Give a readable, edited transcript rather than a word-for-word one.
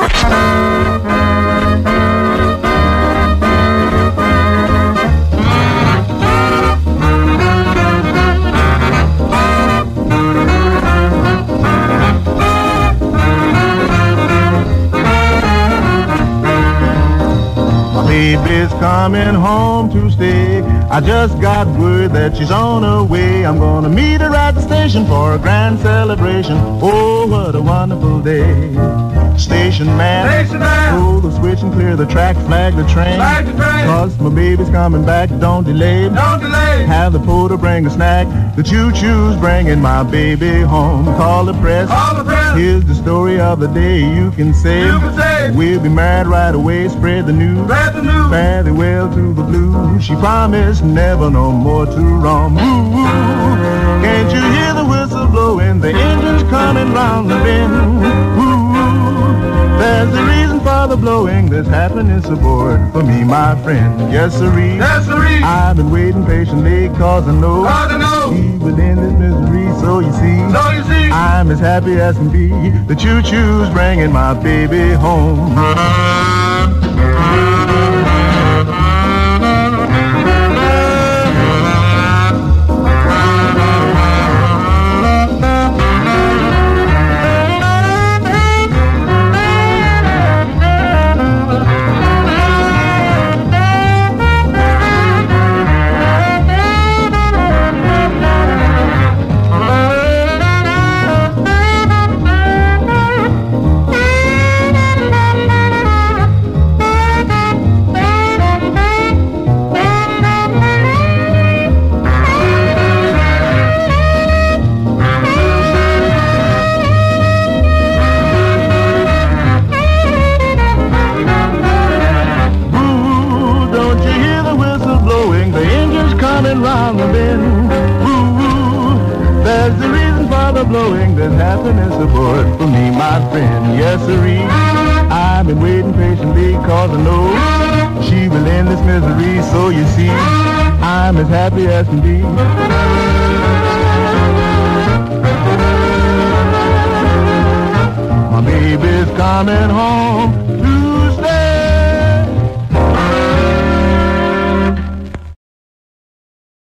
Baby's coming home to stay. I just got word that she's on her way. I'm gonna meet her at the station for a grand celebration. Oh, what a wonderful day. Station man, pull the switch and clear the track, flag the train. Cause my baby's coming back, don't delay. Have the porter bring the snack. The choo-choo's bringing my baby home. Call the press. Here's the story of the day. You can say we'll be married right away. Spread the news. Fare thee well to the blues. She promised never no more to roam. Ooh, can't you hear the whistle blowing? The engine's coming round the bend. Ooh, there's a reason for the blowing. There's happiness aboard for me, my friend. Yes, sirree. I've been waiting patiently cause I know he will end this misery. So you see, I'm as happy as can be. The choo-choo's bringing my baby home. Round the bend. Ooh, there's a reason for the blowing. There's happiness aboard for me, my friend. Yes, sirree. I've been waiting patiently cause I know she will end this misery. So you see, I'm as happy as can be. My baby's coming home